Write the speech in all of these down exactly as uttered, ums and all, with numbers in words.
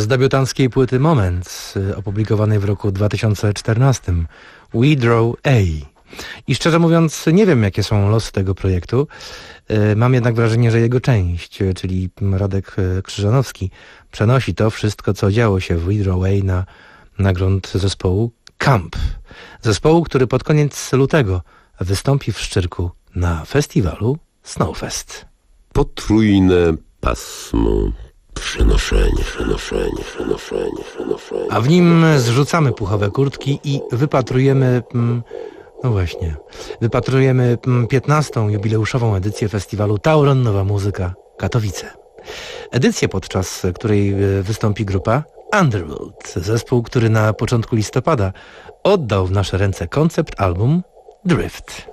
z debiutanckiej płyty Moments, opublikowanej w roku dwa tysiące czternastym, We Draw A. I szczerze mówiąc, nie wiem, jakie są losy tego projektu. Mam jednak wrażenie, że jego część, czyli Radek Krzyżanowski, przenosi to wszystko, co działo się w We Draw A na, na grunt zespołu Camp. Zespołu, który pod koniec lutego wystąpi w Szczyrku na festiwalu Snowfest. Potrójne pasmo. Przenoszenie, przenoszenie, przenoszenie, przenoszenie. A w nim zrzucamy puchowe kurtki i wypatrujemy... No właśnie, wypatrujemy piętnastą jubileuszową edycję festiwalu Tauron Nowa Muzyka Katowice. Edycję, podczas której wystąpi grupa Underworld, zespół, który na początku listopada oddał w nasze ręce koncept album Drift.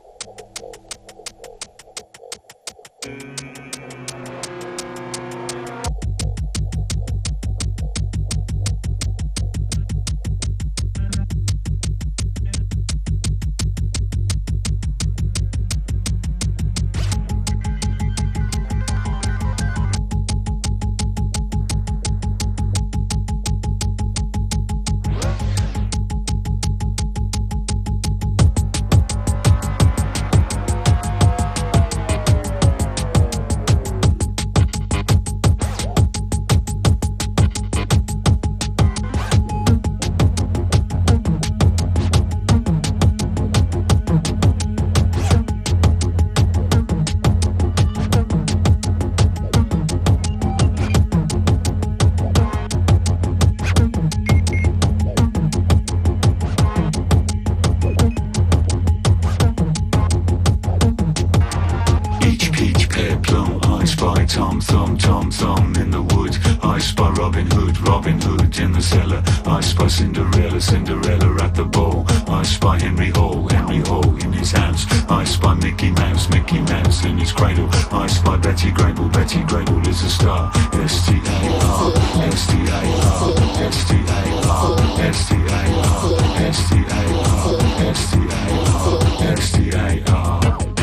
Tom, thumb, tom, thumb in the wood. I spy Robin Hood, Robin Hood in the cellar. I spy Cinderella, Cinderella at the ball. I spy Henry Hall, Henry Hall in his house. I spy Mickey Mouse, Mickey Mouse in his cradle. I spy Betty Grable, Betty Grable is a star. S T A R, S T A R, S T A R, S T A R, S T A R, S T A R, S T A R.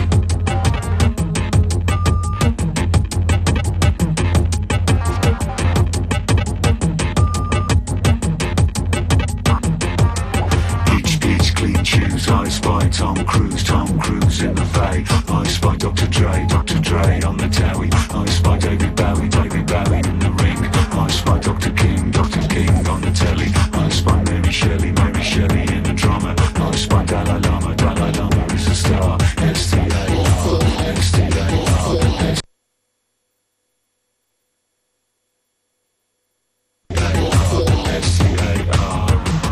I spy Tom Cruise, Tom Cruise in the Bay. I spy Doctor Dre, Doctor Dre on the Towie. I spy David Bowie, David Bowie in the ring. I spy Doctor King, Doctor King on the telly. I spy Mary Shelley, Mary Shelley in the drama. I spy Dalai Lama, Dalai Lama is a star. S T A R, S T A R, S T A R.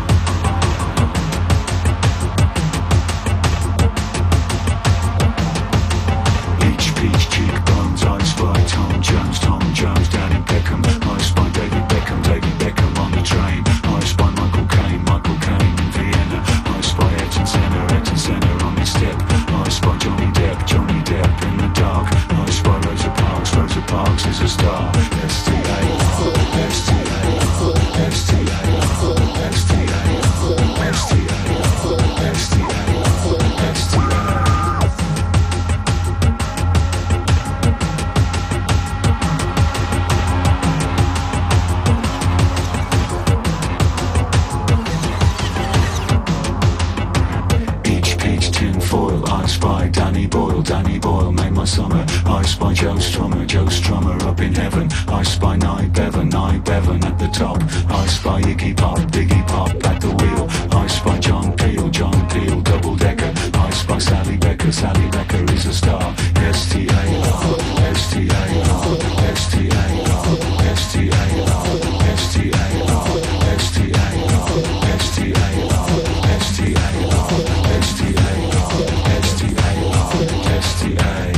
Peach cheekbones, I spy Tom Jones, Tom Jones down in Peckham. I spy David Beckham, David Beckham on the train. I spy Michael Caine, Michael Caine in Vienna. I spy Ayrton Senna, Ayrton Senna on his step. I spy Johnny Depp, Johnny Depp in the dark. I spy Rosa Parks, Rosa Parks is a star. S T A R, S T A R, S T A R, S T A R, S T A R, S T A R, S T A R. Tinfoil, I spy Danny Boyle, Danny Boyle made my summer. I spy Joe Strummer, Joe Strummer up in heaven. I spy Nye Bevan, Nye Bevan at the top. I spy Iggy Pop, Iggy Pop at the wheel. I spy John Peel, John Peel double decker. I spy Sally Becker, Sally Becker is a star. S T A R, S T A R, S T A R, S T A R, S T A R, S T A R, S T A R, S T A R, S T A R, S T A. S T A.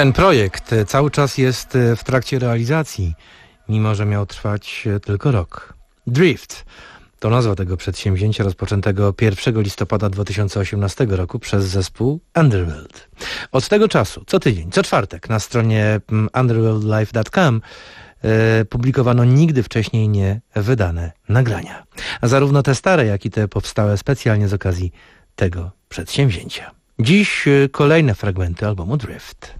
Ten projekt cały czas jest w trakcie realizacji, mimo że miał trwać tylko rok. Drift to nazwa tego przedsięwzięcia rozpoczętego pierwszego listopada dwa tysiące osiemnastego roku przez zespół Underworld. Od tego czasu, co tydzień, co czwartek na stronie underworld live dot com e, publikowano nigdy wcześniej nie wydane nagrania. A zarówno te stare, jak i te powstałe specjalnie z okazji tego przedsięwzięcia. Dziś kolejne fragmenty albumu Drift.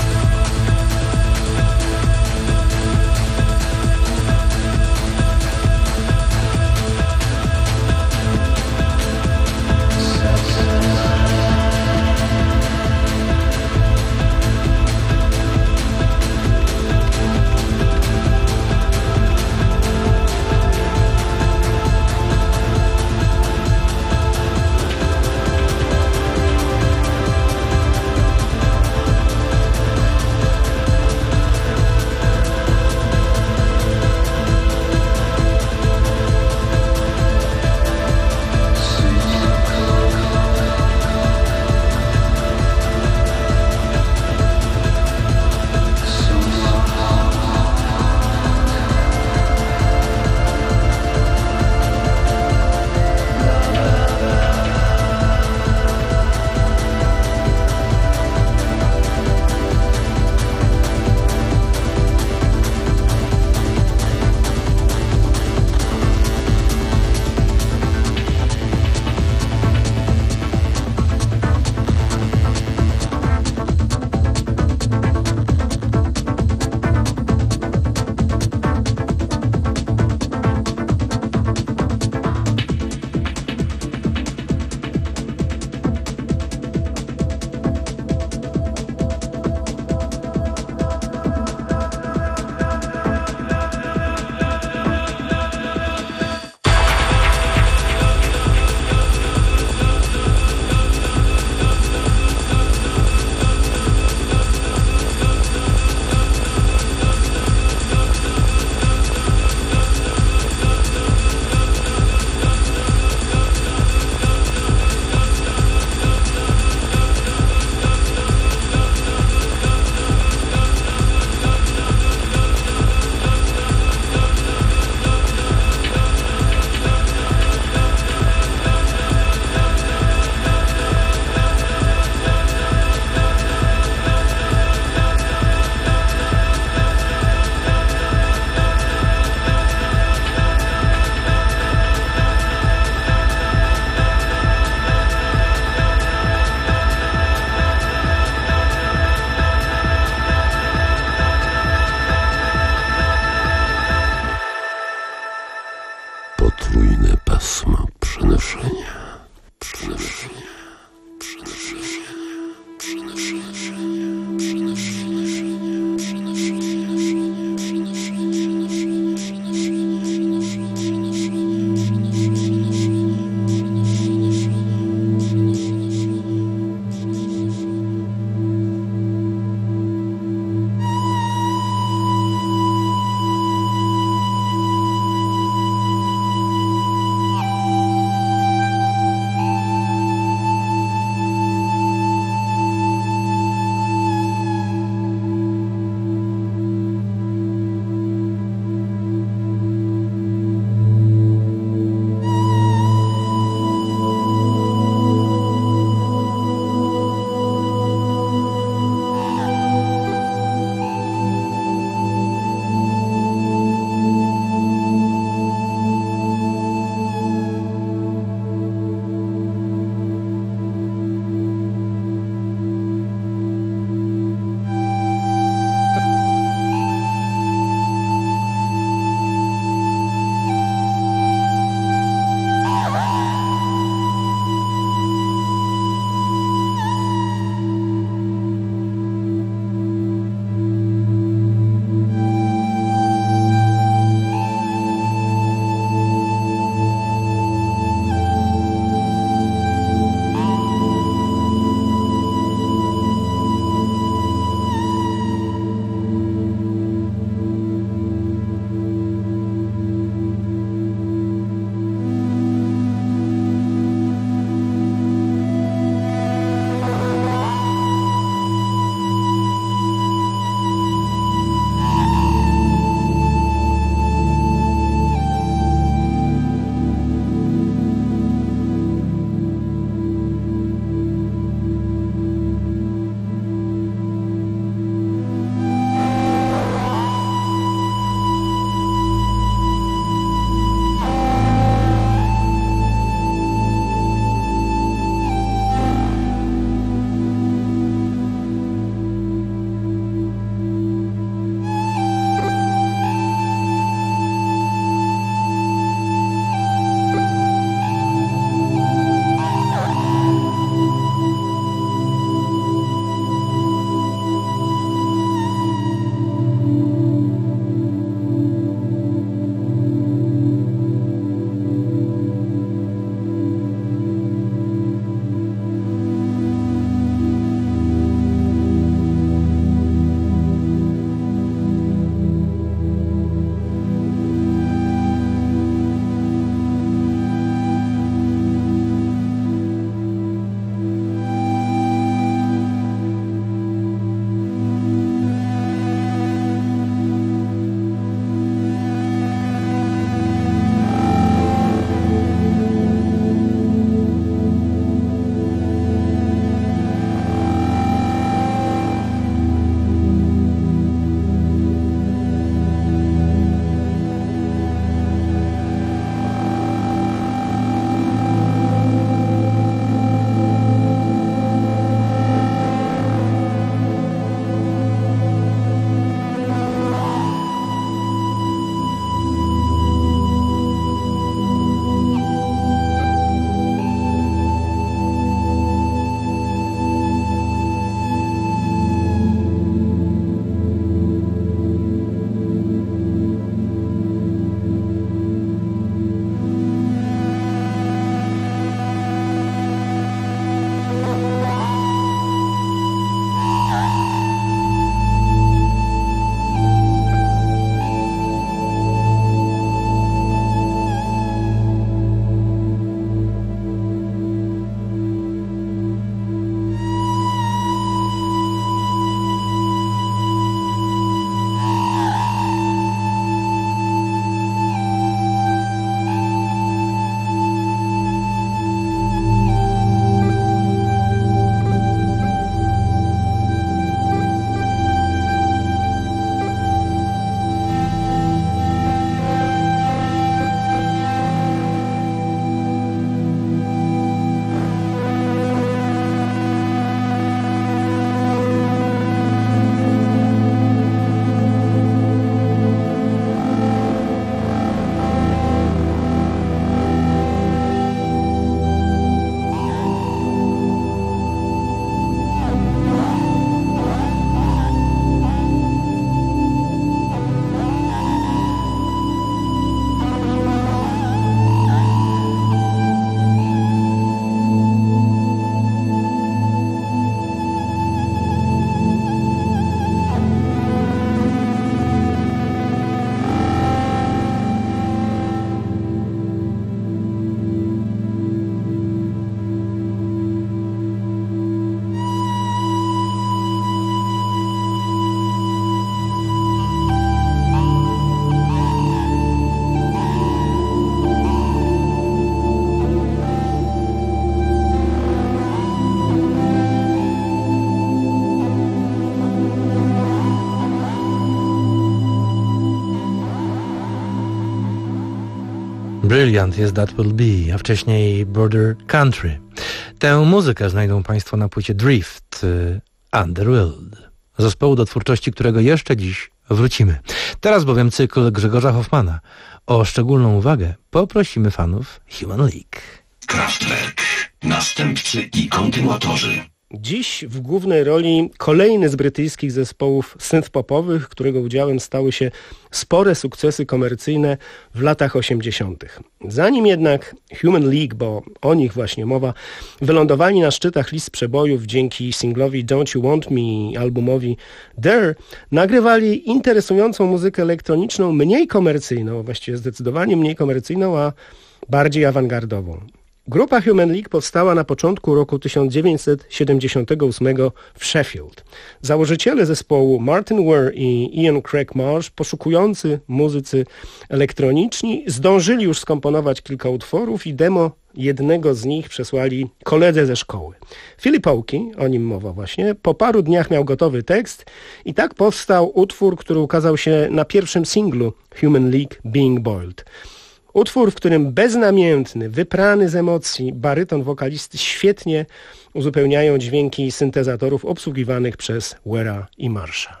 Brilliant jest That Will Be, a wcześniej Border Country. Tę muzykę znajdą Państwo na płycie Drift, Underworld, zespołu, do twórczości którego jeszcze dziś wrócimy. Teraz bowiem cykl Grzegorza Hoffmana. O szczególną uwagę poprosimy fanów Human League. Kraftwerk, następcy i kontynuatorzy. Dziś w głównej roli kolejny z brytyjskich zespołów synth-popowych, którego udziałem stały się spore sukcesy komercyjne w latach osiemdziesiątych. Zanim jednak Human League, bo o nich właśnie mowa, wylądowali na szczytach list przebojów dzięki singlowi Don't You Want Me i albumowi There, nagrywali interesującą muzykę elektroniczną, mniej komercyjną, właściwie zdecydowanie mniej komercyjną, a bardziej awangardową. Grupa Human League powstała na początku roku tysiąc dziewięćset siedemdziesiątego ósmego w Sheffield. Założyciele zespołu Martin Ware i Ian Craig Marsh, poszukujący muzycy elektroniczni, zdążyli już skomponować kilka utworów i demo jednego z nich przesłali koledze ze szkoły. Philip Oakey, o nim mowa właśnie, po paru dniach miał gotowy tekst i tak powstał utwór, który ukazał się na pierwszym singlu Human League, Being Boiled. Utwór, w którym beznamiętny, wyprany z emocji baryton wokalisty świetnie uzupełniają dźwięki syntezatorów obsługiwanych przez Ware'a i Marsha.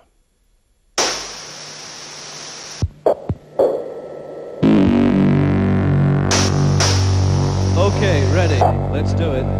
Okay, ready. Let's do it.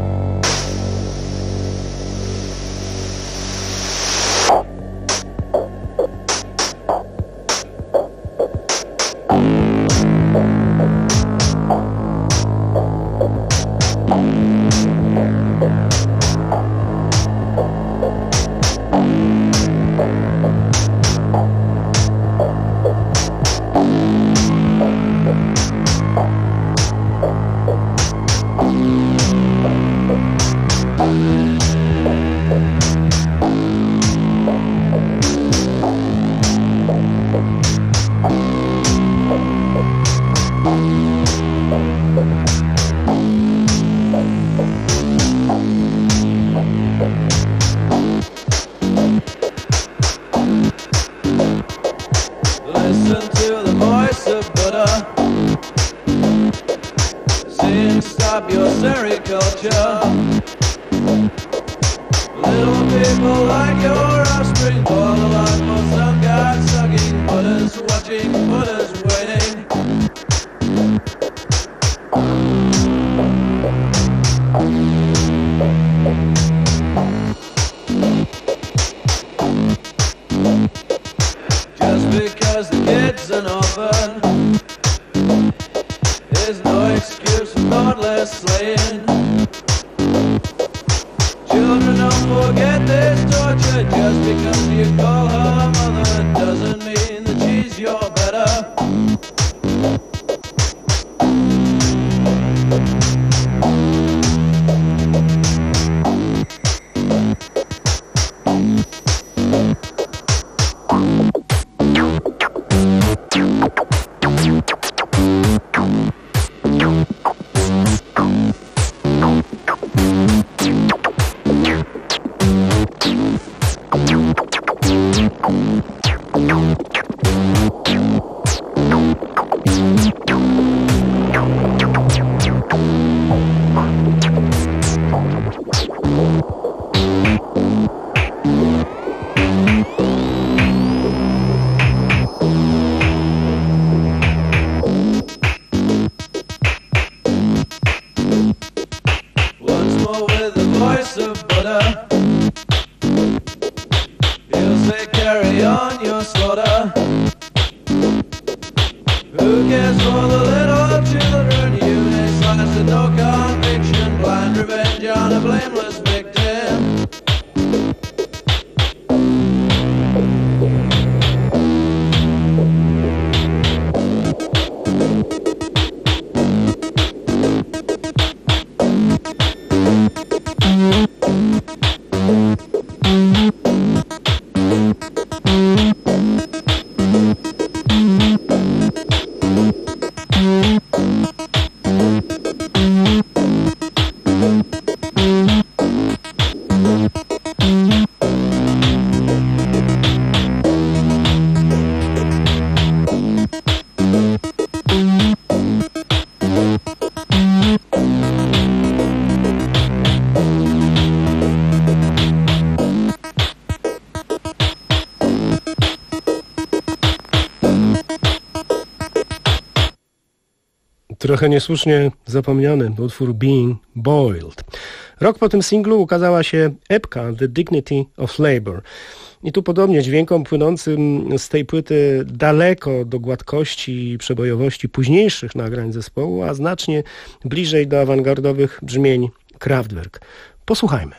Trochę niesłusznie zapomniany utwór Being Boiled. Rok po tym singlu ukazała się epka The Dignity of Labour. I tu podobnie dźwiękom płynącym z tej płyty daleko do gładkości i przebojowości późniejszych nagrań zespołu, a znacznie bliżej do awangardowych brzmień Kraftwerk. Posłuchajmy.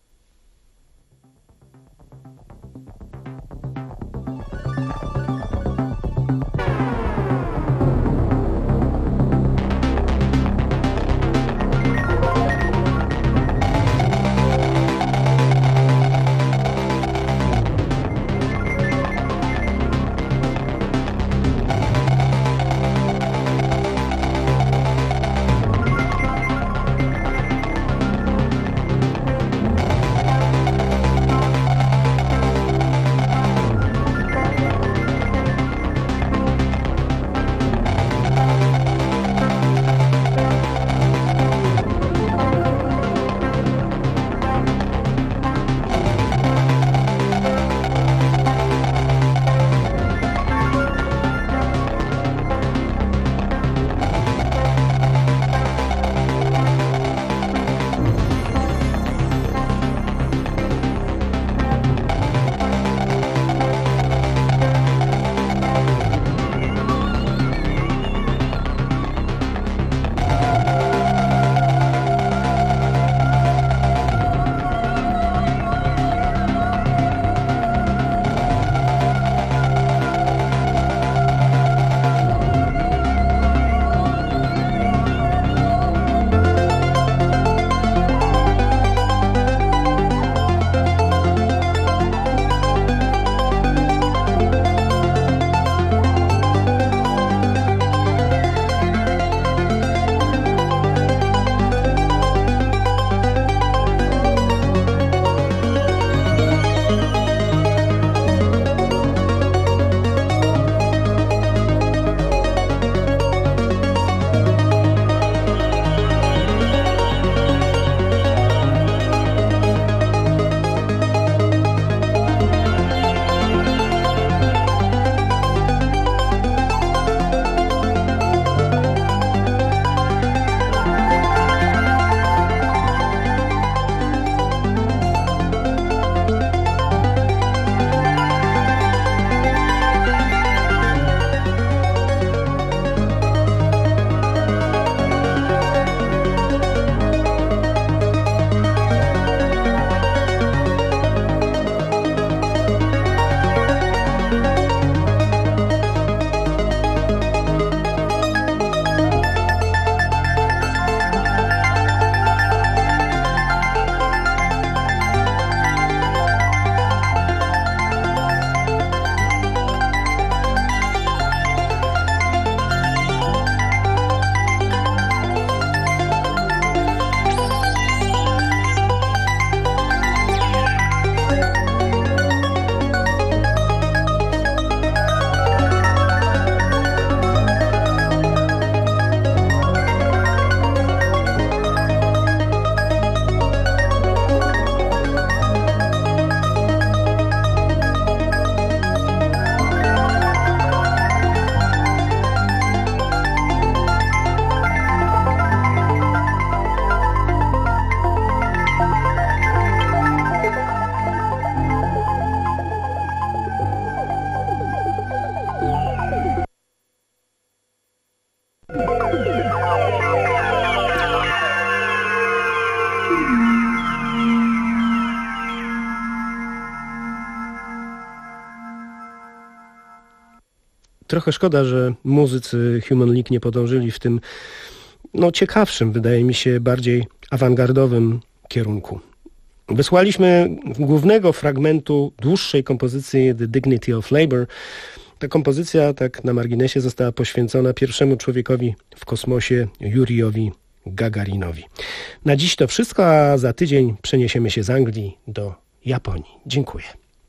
Trochę szkoda, że muzycy Human League nie podążyli w tym no, ciekawszym, wydaje mi się, bardziej awangardowym kierunku. Wysłaliśmy głównego fragmentu dłuższej kompozycji The Dignity of Labour. Ta kompozycja, tak na marginesie, została poświęcona pierwszemu człowiekowi w kosmosie, Jurijowi Gagarinowi. Na dziś to wszystko, a za tydzień przeniesiemy się z Anglii do Japonii. Dziękuję.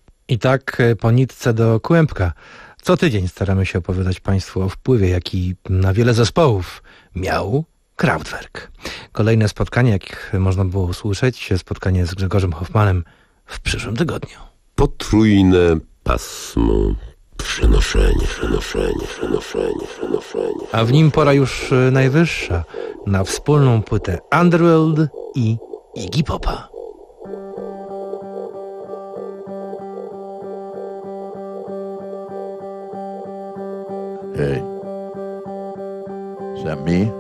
I tak po nitce do kłębka. Co tydzień staramy się opowiadać Państwu o wpływie, jaki na wiele zespołów miał Kraftwerk. Kolejne spotkanie, jak można było usłyszeć, spotkanie z Grzegorzem Hoffmanem w przyszłym tygodniu. Potrójne pasmo Przenoszenie, przenoszenie, przenoszenie, przenoszenie. A w nim pora już y, najwyższa na wspólną płytę Underworld i Iggy Popa. Hey. Is that me?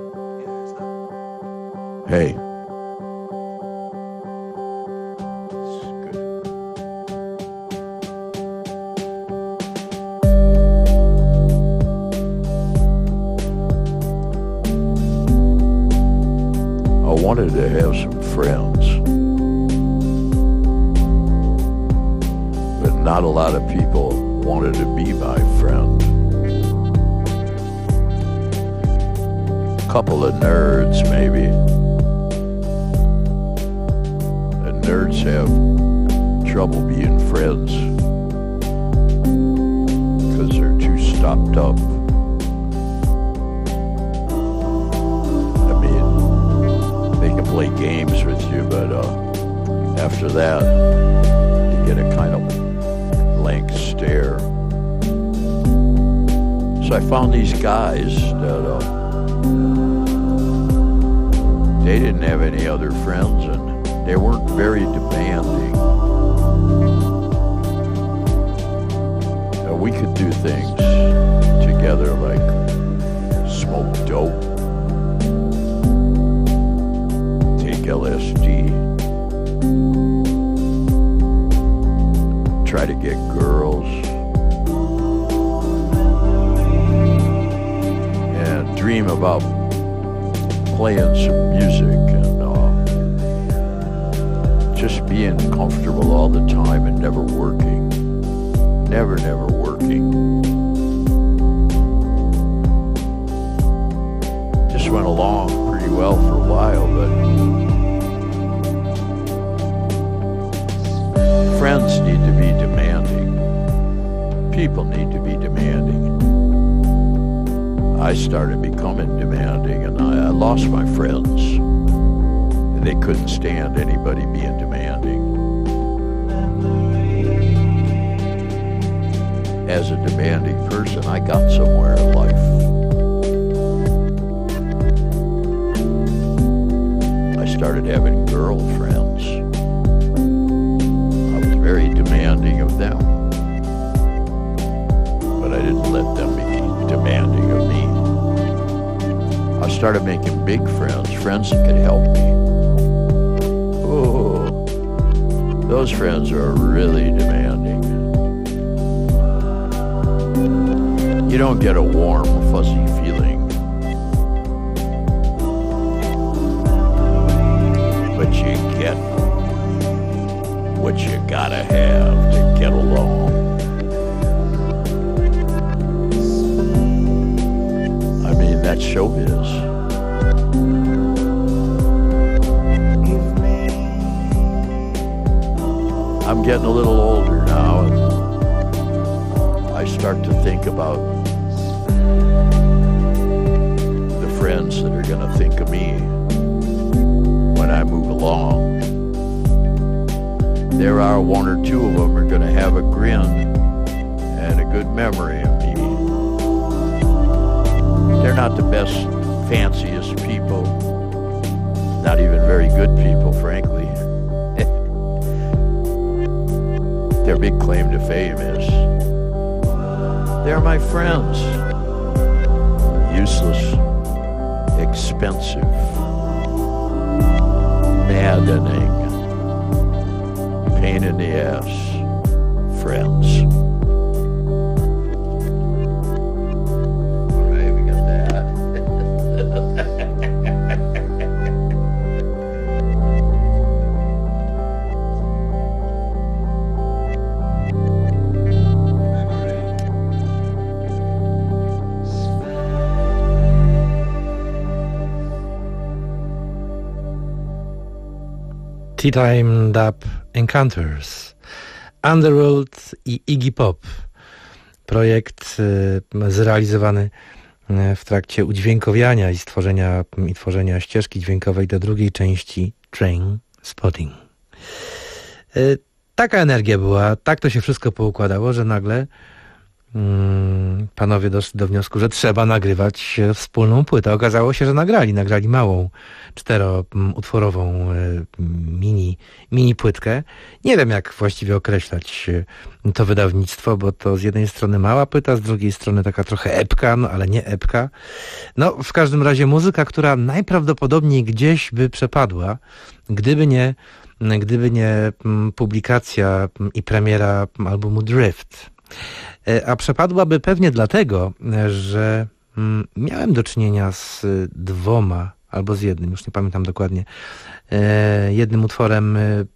Hey. I wanted to have some friends, but not a lot of people wanted to be my friend. A couple of nerds, maybe. And nerds have trouble being friends because they're too stopped up. Play games with you, but uh, after that, you get a kind of blank stare. So I found these guys that uh, they didn't have any other friends, and they weren't very demanding. Uh, we could do things together like smoke dope, L S D, try to get girls, and dream about playing some music and uh, just being comfortable all the time and never working, never, never working. Just went along pretty well for a while, but friends need to be demanding. People need to be demanding. I started becoming demanding, and I, I lost my friends. And they couldn't stand anybody being demanding. As a demanding person, I got somewhere in life. I started having girlfriends. Very demanding of them, but I didn't let them be demanding of me. I started making big friends, friends that could help me. Oh, those friends are really demanding. You don't get a warm, fuzzy feeling, but you get what you gotta have to get along. I mean, that's showbiz. I'm getting a little older now, and I start to think about the friends that are gonna think of me when I move along. There are one or two of them are going to have a grin and a good memory of me. They're not the best, fanciest people, not even very good people, frankly. Their big claim to fame is, they're my friends. Useless, expensive, maddening, pain in the ass, friends. All right, we got that. Tea Time Dub Encounters, Underworld i Iggy Pop. Projekt y, zrealizowany w trakcie udźwiękowiania i stworzenia, i tworzenia ścieżki dźwiękowej do drugiej części Train Spotting. Y, taka energia była, tak to się wszystko poukładało, że nagle panowie doszli do wniosku, że trzeba nagrywać wspólną płytę. Okazało się, że nagrali. Nagrali małą, czteroutworową mini, mini płytkę. Nie wiem, jak właściwie określać to wydawnictwo, bo to z jednej strony mała płyta, z drugiej strony taka trochę epka, no ale nie epka. No, w każdym razie muzyka, która najprawdopodobniej gdzieś by przepadła, gdyby nie, gdyby nie publikacja i premiera albumu Drift. A przepadłaby pewnie dlatego, że miałem do czynienia z dwoma, albo z jednym, już nie pamiętam dokładnie, jednym utworem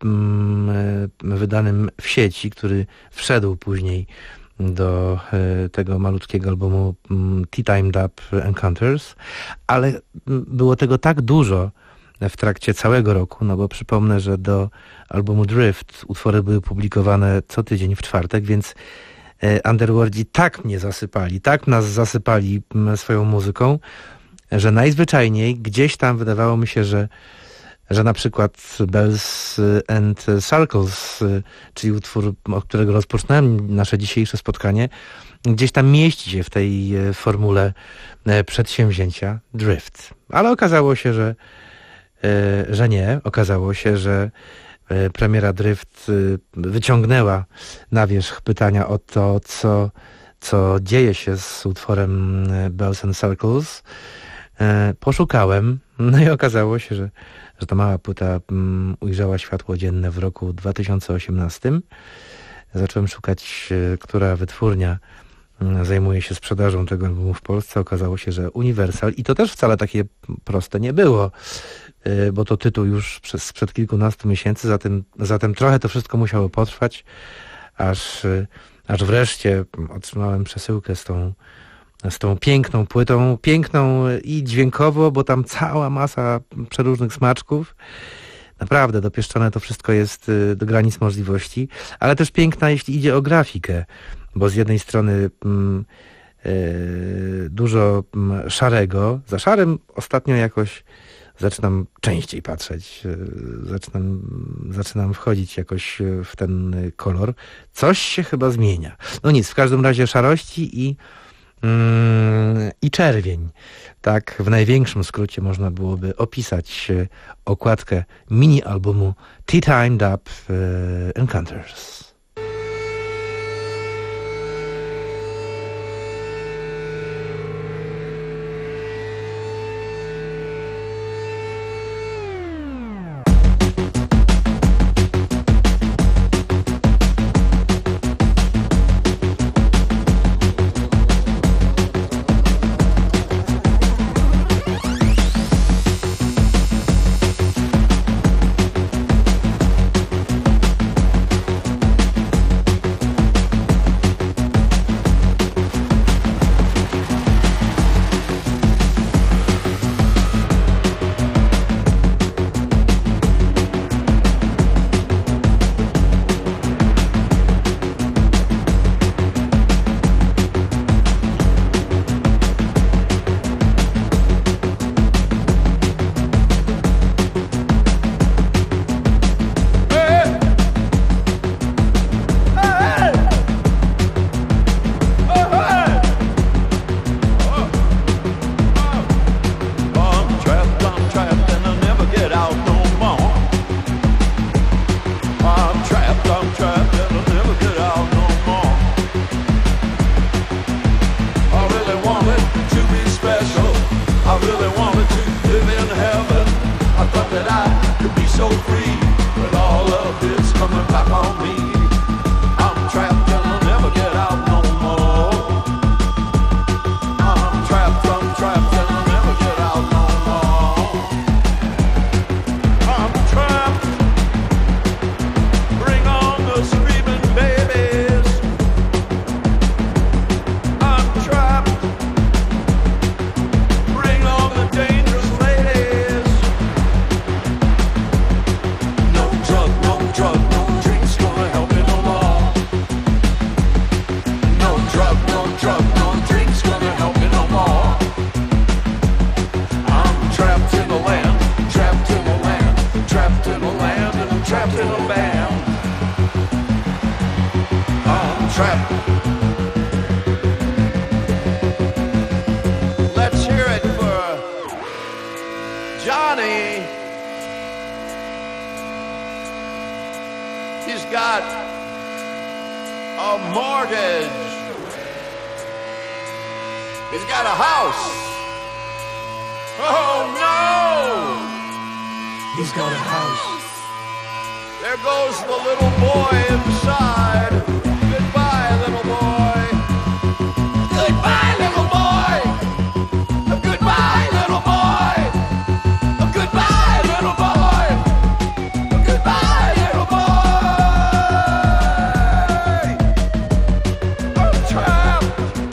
wydanym w sieci, który wszedł później do tego malutkiego albumu Tea Time Dub Encounters, ale było tego tak dużo w trakcie całego roku, no bo przypomnę, że do albumu Drift utwory były publikowane co tydzień w czwartek, więc Underworldzi tak mnie zasypali, tak nas zasypali swoją muzyką, że najzwyczajniej gdzieś tam wydawało mi się, że, że na przykład Bells and Circles, czyli utwór, od którego rozpoczynałem nasze dzisiejsze spotkanie, gdzieś tam mieści się w tej formule przedsięwzięcia Drift. Ale okazało się, że, że nie. Okazało się, że premiera Drift wyciągnęła na wierzch pytania o to, co, co dzieje się z utworem Bells and Circles. Poszukałem, no i okazało się, że, że ta mała płyta ujrzała światło dzienne w roku dwa tysiące osiemnastym. Zacząłem szukać, która wytwórnia zajmuje się sprzedażą tego albumu w Polsce. Okazało się, że Universal, i to też wcale takie proste nie było, bo to tytuł już przez, sprzed kilkunastu miesięcy, zatem, zatem trochę to wszystko musiało potrwać, aż, aż wreszcie otrzymałem przesyłkę z tą, z tą piękną płytą, piękną i dźwiękowo, bo tam cała masa przeróżnych smaczków. Naprawdę dopieszczone to wszystko jest do granic możliwości, ale też piękna, jeśli idzie o grafikę, bo z jednej strony mm, yy, dużo mm, szarego, za szarym ostatnio jakoś zaczynam częściej patrzeć, zaczynam, zaczynam wchodzić jakoś w ten kolor. Coś się chyba zmienia. No nic, w każdym razie szarości i, mm, i czerwień. Tak w największym skrócie można byłoby opisać okładkę mini albumu Tea Time Dub Encounters. got a mortgage. He's got a house. Oh no! He's got a house. There goes the little boy inside. Goodbye, little boy. Goodbye, little boy. Goodbye, little boy. Goodbye, little boy. Goodbye, little boy. I'm trapped.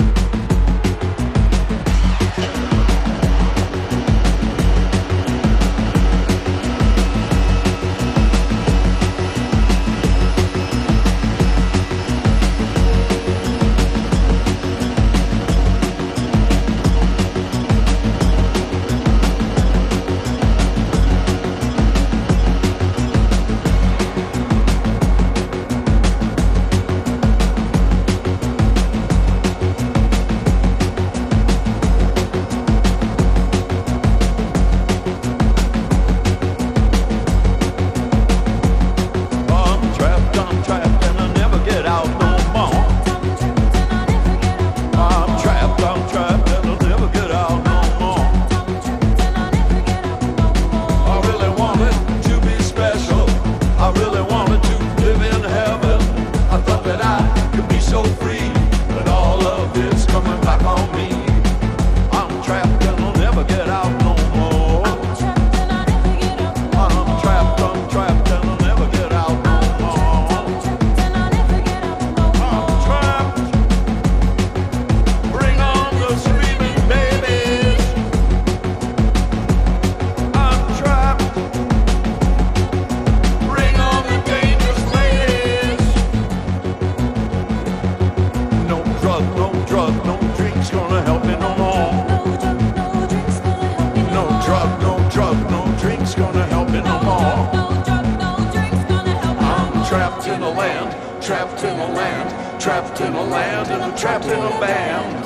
Trapped in a land, trapped in a land, and I'm trapped in a band.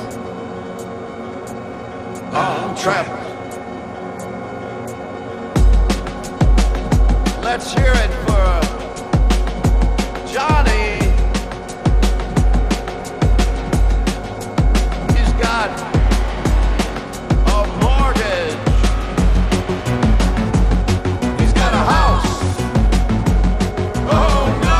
I'm trapped. Let's hear it for Johnny. He's got a mortgage. He's got a house. Oh no!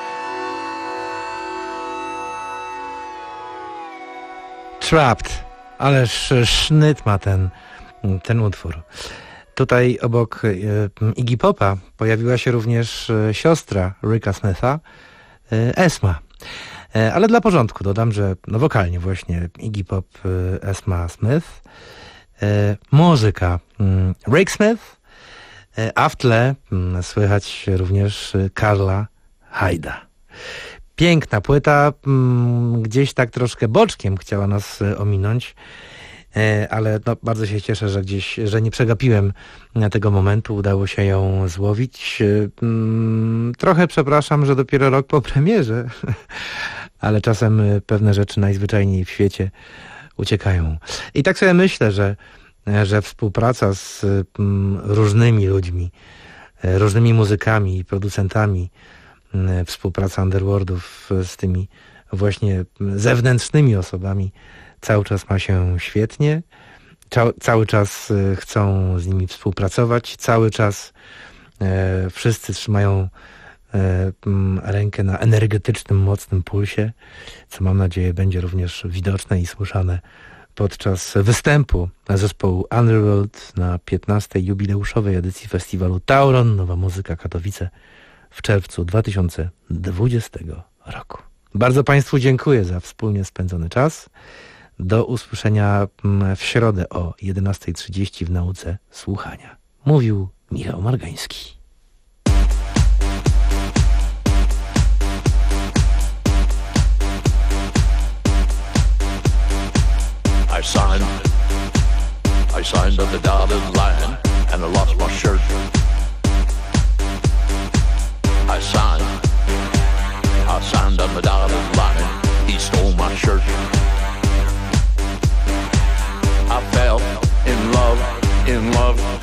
Trapped. Ależ sznyt ma ten, ten utwór. Tutaj obok Iggy Popa pojawiła się również siostra Ricka Smitha, Esma. Ale dla porządku dodam, że no wokalnie właśnie Iggy Pop, Esma Smith, muzyka Rick Smith, a w tle słychać również Karla Hyde'a. Piękna płyta, gdzieś tak troszkę boczkiem chciała nas ominąć, ale no, bardzo się cieszę, że gdzieś, że nie przegapiłem tego momentu, udało się ją złowić. Trochę przepraszam, że dopiero rok po premierze, ale czasem pewne rzeczy najzwyczajniej w świecie uciekają. I tak sobie myślę, że, że współpraca z różnymi ludźmi, różnymi muzykami i producentami, współpraca Underworldów z tymi właśnie zewnętrznymi osobami cały czas ma się świetnie, Cza- cały czas chcą z nimi współpracować, cały czas e, wszyscy trzymają e, m, rękę na energetycznym, mocnym pulsie, co mam nadzieję będzie również widoczne i słyszane podczas występu zespołu Underworld na piętnastej jubileuszowej edycji festiwalu Tauron Nowa Muzyka Katowice w czerwcu dwa tysiące dwudziestego roku. Bardzo Państwu dziękuję za wspólnie spędzony czas. Do usłyszenia w środę o jedenastej trzydzieści w Nauce Słuchania. Mówił Michał Margański. I signed, I signed on the dotted line, and I lost my shirt. I signed, I signed on the dotted line, he stole my shirt. I fell in love, in love